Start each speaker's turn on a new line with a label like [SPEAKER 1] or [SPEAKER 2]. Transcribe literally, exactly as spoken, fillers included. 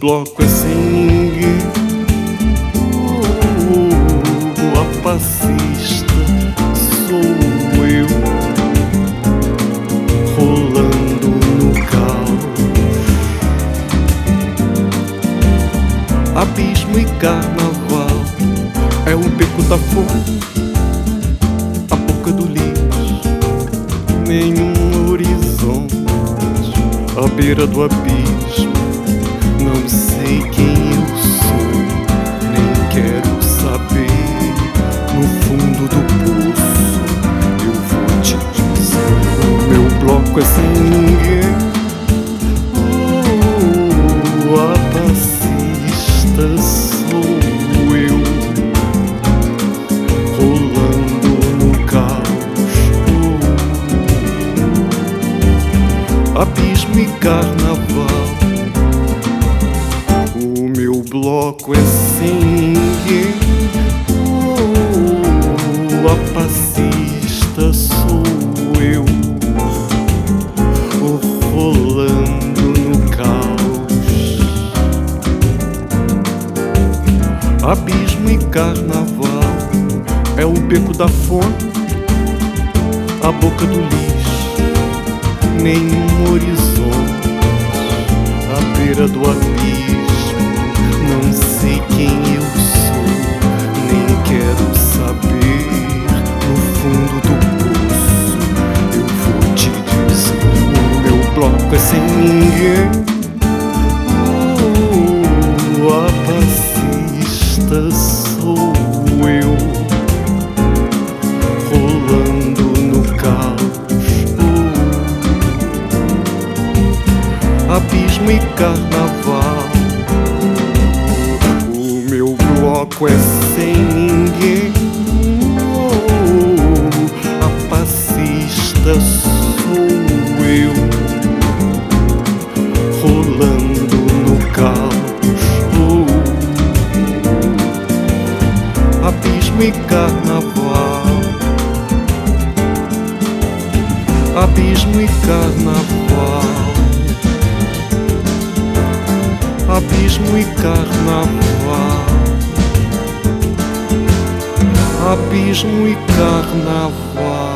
[SPEAKER 1] bloco é sem ninguém. Oh, a passista sou eu, rolando no caos. Abismo e carnaval é o beco da fome, a boca do lixo, nenhum horizonte, à beira do abismo. Não sei quem eu sou, nem quero saber. No fundo do poço eu vou te dizer: o meu bloco é sem ninguém. Oh, a passista sou eu, rolando no caos. Oh, abismo e carnaval, o meu bloco é sem ninguém. Oh, a passista sou eu, oh, rolando no caos. Abismo e carnaval é o beco da fome, a boca do lixo, nenhum horizonte, à beira do abismo. Não sei quem eu sou, nem quero saber. No fundo do poço eu vou te dizer: o meu bloco é sem ninguém. Oh, a passista sou eu, rolando no caos. Oh, abismo e carnaval, o meu bloco é sem ninguém. Oh, a passista sou eu, rolando no caos. Oh, abismo e carnaval, abismo e carnaval, abismo e carnaval, abismo e carnaval.